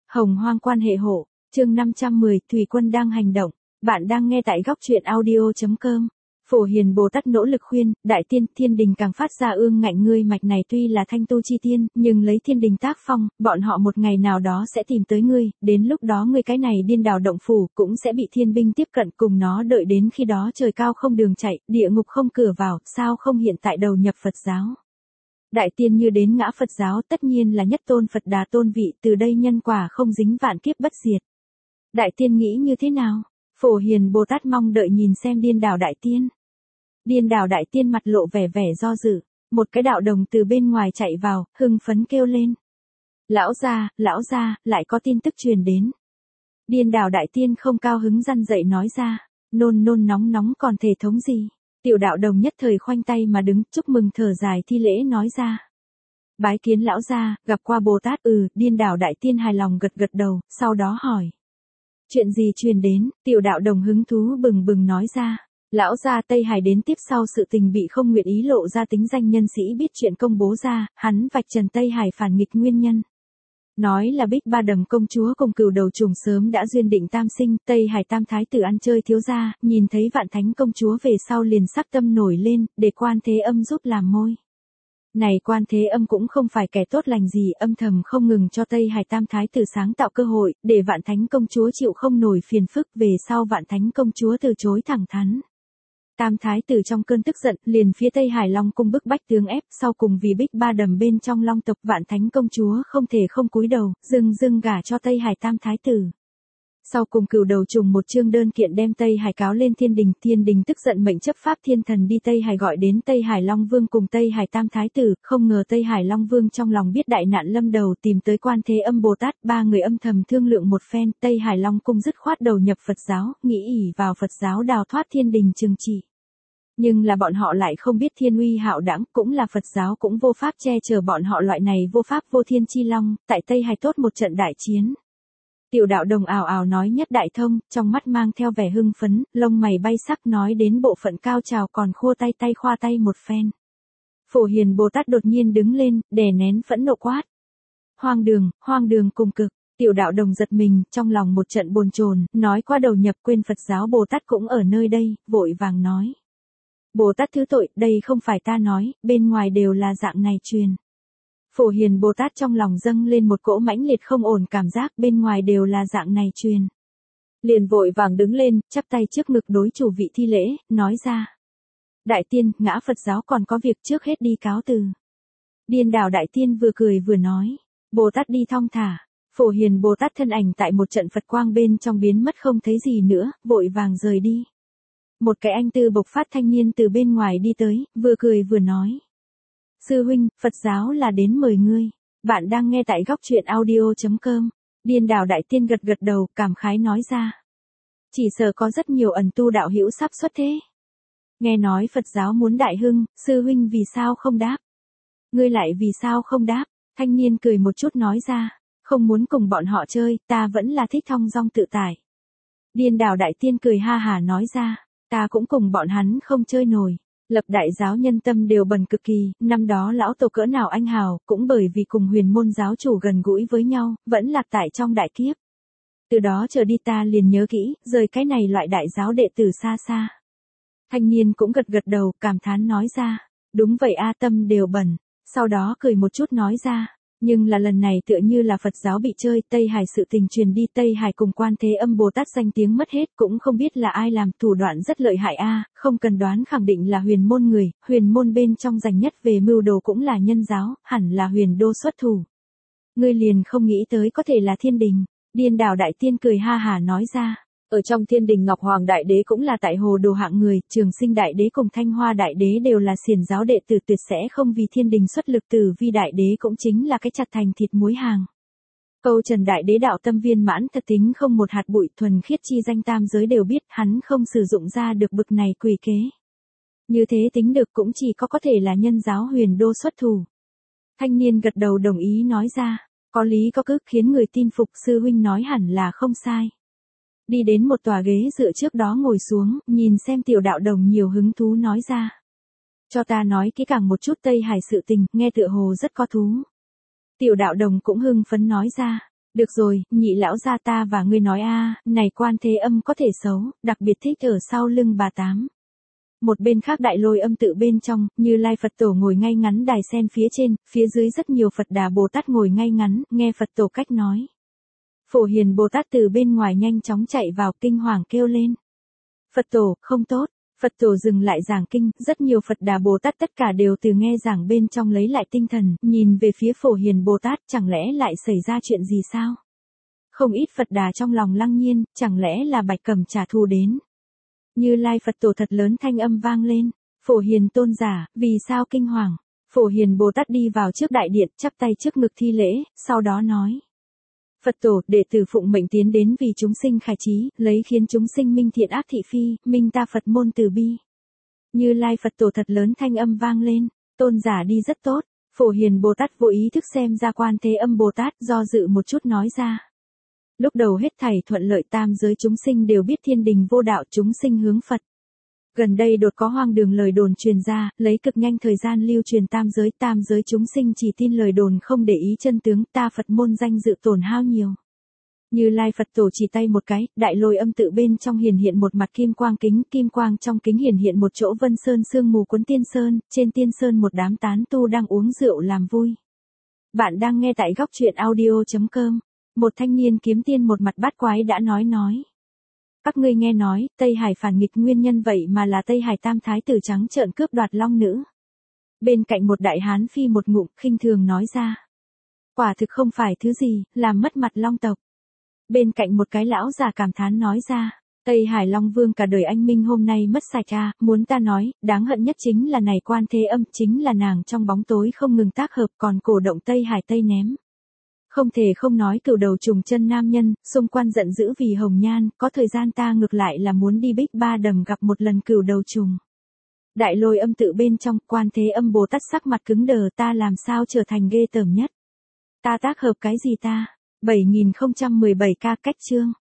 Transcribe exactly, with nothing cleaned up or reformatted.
Hồng hoang quan hệ hộ, chương năm trăm mười, Thủy Quân đang hành động. Bạn đang nghe tại góc truyện audio.com. Phổ Hiền Bồ Tát nỗ lực khuyên, đại tiên, thiên đình càng phát ra ương ngạnh ngươi mạch này tuy là thanh tu chi tiên, nhưng lấy thiên đình tác phong, bọn họ một ngày nào đó sẽ tìm tới ngươi, đến lúc đó ngươi cái này điên đảo động phủ cũng sẽ bị thiên binh tiếp cận cùng nó đợi đến khi đó trời cao không đường chạy, địa ngục không cửa vào, sao không hiện tại đầu nhập Phật giáo. Đại tiên như đến ngã Phật giáo tất nhiên là nhất tôn Phật Đà tôn vị, từ đây nhân quả không dính vạn kiếp bất diệt. Đại tiên nghĩ như thế nào? Phổ Hiền Bồ Tát mong đợi nhìn xem điên đảo đại tiên. Điên đảo đại tiên mặt lộ vẻ vẻ do dự, một cái đạo đồng từ bên ngoài chạy vào, hưng phấn kêu lên. Lão gia, lão gia, lại có tin tức truyền đến. Điên đảo đại tiên không cao hứng răn dậy nói ra, nôn nôn nóng nóng còn thể thống gì. Tiểu đạo đồng nhất thời khoanh tay mà đứng, chúc mừng thở dài thi lễ nói ra. Bái kiến lão gia, gặp qua Bồ Tát. Ừ, điên đảo đại tiên hài lòng gật gật đầu, sau đó hỏi. Chuyện gì truyền đến? Tiểu đạo đồng hứng thú bừng bừng nói ra. Lão gia Tây Hải đến tiếp sau sự tình bị không nguyện ý lộ ra tính danh nhân sĩ biết chuyện công bố ra, hắn vạch trần Tây Hải phản nghịch nguyên nhân. Nói là Bích Ba Đầm công chúa cùng cừu đầu trùng sớm đã duyên định tam sinh, Tây Hải tam thái tử ăn chơi thiếu gia, nhìn thấy Vạn Thánh công chúa về sau liền sắc tâm nổi lên, để Quan Thế Âm giúp làm môi. Này Quan Thế Âm cũng không phải kẻ tốt lành gì, âm thầm không ngừng cho Tây Hải tam thái tử sáng tạo cơ hội, để Vạn Thánh công chúa chịu không nổi phiền phức, về sau Vạn Thánh công chúa từ chối thẳng thắn. Tam thái tử trong cơn tức giận, liền phía Tây Hải Long cung bức bách tướng ép, sau cùng vì Bích Ba Đầm bên trong Long tộc Vạn Thánh công chúa không thể không cúi đầu, dưng dưng gả cho Tây Hải tam thái tử. Sau cùng cừu đầu trùng một chương đơn kiện đem Tây Hải cáo lên thiên đình, thiên đình tức giận mệnh chấp pháp thiên thần đi Tây Hải gọi đến Tây Hải Long Vương cùng Tây Hải tam thái tử, không ngờ Tây Hải Long Vương trong lòng biết đại nạn lâm đầu tìm tới Quan Thế Âm Bồ Tát, ba người âm thầm thương lượng một phen, Tây Hải Long cung dứt khoát đầu nhập Phật giáo, nghĩ ỷ vào Phật giáo đào thoát thiên đình trừng trị. Nhưng là bọn họ lại không biết thiên uy hạo đãng, cũng là Phật giáo cũng vô pháp che chở bọn họ loại này vô pháp vô thiên chi long, tại Tây Hải tốt một trận đại chiến. Tiểu đạo đồng ào ào nói nhất đại thông, trong mắt mang theo vẻ hưng phấn, lông mày bay sắc nói đến bộ phận cao trào còn khô tay tay khoa tay một phen. Phổ Hiền Bồ Tát đột nhiên đứng lên, đè nén phẫn nộ quát. Hoang đường, hoang đường cùng cực. Tiểu đạo đồng giật mình, trong lòng một trận bồn chồn, nói qua đầu nhập quên Phật giáo Bồ Tát cũng ở nơi đây, vội vàng nói. Bồ Tát thứ tội, đây không phải ta nói, bên ngoài đều là dạng này truyền. Phổ Hiền Bồ Tát trong lòng dâng lên một cỗ mãnh liệt không ổn cảm giác, bên ngoài đều là dạng này truyền. Liền vội vàng đứng lên, chắp tay trước ngực đối chủ vị thi lễ, nói ra. Đại tiên, ngã Phật giáo còn có việc trước hết đi cáo từ. Điên đảo đại tiên vừa cười vừa nói. Bồ Tát đi thong thả. Phổ Hiền Bồ Tát thân ảnh tại một trận Phật quang bên trong biến mất không thấy gì nữa, vội vàng rời đi. Một cái anh tư bộc phát thanh niên từ bên ngoài đi tới, vừa cười vừa nói. Sư huynh, Phật giáo là đến mời ngươi. Bạn đang nghe tại góc truyện audio.com. Điên đảo đại tiên gật gật đầu, cảm khái nói ra. Chỉ sợ có rất nhiều ẩn tu đạo hữu sắp xuất thế. Nghe nói Phật giáo muốn đại hưng, sư huynh vì sao không đáp? Ngươi lại vì sao không đáp? Thanh niên cười một chút nói ra. Không muốn cùng bọn họ chơi, ta vẫn là thích thong dong tự tại. Điên đảo đại tiên cười ha hà nói ra. Ta cũng cùng bọn hắn không chơi nổi. Lập đại giáo nhân tâm đều bần cực kỳ, năm đó lão tổ cỡ nào anh hào, cũng bởi vì cùng huyền môn giáo chủ gần gũi với nhau, vẫn lạc tại trong đại kiếp. Từ đó trở đi ta liền nhớ kỹ, rời cái này loại đại giáo đệ tử xa xa. Thanh niên cũng gật gật đầu, cảm thán nói ra. Đúng vậy a, tâm đều bẩn. Sau đó cười một chút nói ra. Nhưng là lần này tựa như là Phật giáo bị chơi, Tây Hải sự tình truyền đi, Tây Hải cùng Quan Thế Âm Bồ Tát danh tiếng mất hết, cũng không biết là ai làm, thủ đoạn rất lợi hại a, không cần đoán khẳng định là huyền môn người, huyền môn bên trong giành nhất về mưu đồ cũng là nhân giáo, hẳn là huyền đô xuất thủ. Ngươi liền không nghĩ tới có thể là thiên đình. Điên đảo đại tiên cười ha hà nói ra. Ở trong thiên đình Ngọc Hoàng Đại Đế cũng là tại hồ đồ hạng người, Trường Sinh Đại Đế cùng Thanh Hoa Đại Đế đều là xiển giáo đệ tử tuyệt sẽ không vì thiên đình xuất lực, Tử Vi Đại Đế cũng chính là cái chặt thành thịt muối hàng. Câu Trần Đại Đế đạo tâm viên mãn thật tính không một hạt bụi, thuần khiết chi danh tam giới đều biết, hắn không sử dụng ra được bực này quỷ kế. Như thế tính được cũng chỉ có có thể là nhân giáo huyền đô xuất thủ. Thanh niên gật đầu đồng ý nói ra, có lý có cứ, khiến người tin phục, sư huynh nói hẳn là không sai. Đi đến một tòa ghế dựa trước đó ngồi xuống, nhìn xem tiểu đạo đồng nhiều hứng thú nói ra. Cho ta nói kỹ càng một chút Tây Hải sự tình, nghe tựa hồ rất có thú. Tiểu đạo đồng cũng hưng phấn nói ra. Được rồi, nhị lão gia ta và ngươi nói a, này Quan Thế Âm có thể xấu, đặc biệt thích ở sau lưng bà tám. Một bên khác Đại Lôi Âm tự bên trong, Như Lai Phật Tổ ngồi ngay ngắn đài sen phía trên, phía dưới rất nhiều Phật Đà Bồ Tát ngồi ngay ngắn, nghe Phật Tổ cách nói. Phổ Hiền Bồ Tát từ bên ngoài nhanh chóng chạy vào kinh hoàng kêu lên. Phật Tổ, không tốt. Phật Tổ dừng lại giảng kinh, rất nhiều Phật Đà Bồ Tát tất cả đều từ nghe giảng bên trong lấy lại tinh thần, nhìn về phía Phổ Hiền Bồ Tát, chẳng lẽ lại xảy ra chuyện gì sao? Không ít Phật Đà trong lòng lăng nhiên, chẳng lẽ là Bạch Cầm trả thù đến? Như Lai Phật Tổ thật lớn thanh âm vang lên, Phổ Hiền tôn giả, vì sao kinh hoàng? Phổ Hiền Bồ Tát đi vào trước đại điện, chắp tay trước ngực thi lễ, sau đó nói. Phật Tổ, đệ tử phụng mệnh tiến đến vì chúng sinh khai trí, lấy khiến chúng sinh minh thiện ác thị phi, minh ta Phật môn từ bi. Như Lai Phật Tổ thật lớn thanh âm vang lên, tôn giả đi rất tốt. Phổ Hiền Bồ Tát vô ý thức xem ra Quan Thế Âm Bồ Tát, do dự một chút nói ra. Lúc đầu hết thảy thuận lợi, tam giới chúng sinh đều biết thiên đình vô đạo, chúng sinh hướng Phật. Gần đây đột có hoang đường lời đồn truyền ra, lấy cực nhanh thời gian lưu truyền tam giới, tam giới chúng sinh chỉ tin lời đồn không để ý chân tướng, ta Phật môn danh dự tổn hao nhiều. Như Lai Phật Tổ chỉ tay một cái, Đại Lôi Âm tự bên trong hiển hiện một mặt kim quang kính, kim quang trong kính hiển hiện một chỗ vân sơn sương mù cuốn tiên sơn, trên tiên sơn một đám tán tu đang uống rượu làm vui. Bạn đang nghe tại góc truyện audio chấm com. Một thanh niên kiếm tiên một mặt bát quái đã nói nói. Các ngươi nghe nói, Tây Hải phản nghịch nguyên nhân vậy mà là Tây Hải tam thái tử trắng trợn cướp đoạt long nữ. Bên cạnh một đại hán phi một ngụm, khinh thường nói ra. Quả thực không phải thứ gì, làm mất mặt long tộc. Bên cạnh một cái lão già cảm thán nói ra. Tây Hải Long Vương cả đời anh minh hôm nay mất sạch à, muốn ta nói, đáng hận nhất chính là này Quan Thế Âm, chính là nàng trong bóng tối không ngừng tác hợp còn cổ động Tây Hải Tây ném. Không thể không nói cửu đầu trùng chân nam nhân, xung quanh giận dữ vì hồng nhan, có thời gian ta ngược lại là muốn đi Bích Ba Đầm gặp một lần cửu đầu trùng. Đại Lôi Âm tự bên trong, Quan Thế Âm Bồ Tát sắc mặt cứng đờ, ta làm sao trở thành ghê tởm nhất. Ta tác hợp cái gì ta? bảy nghìn không trăm mười bảy ca cách chương.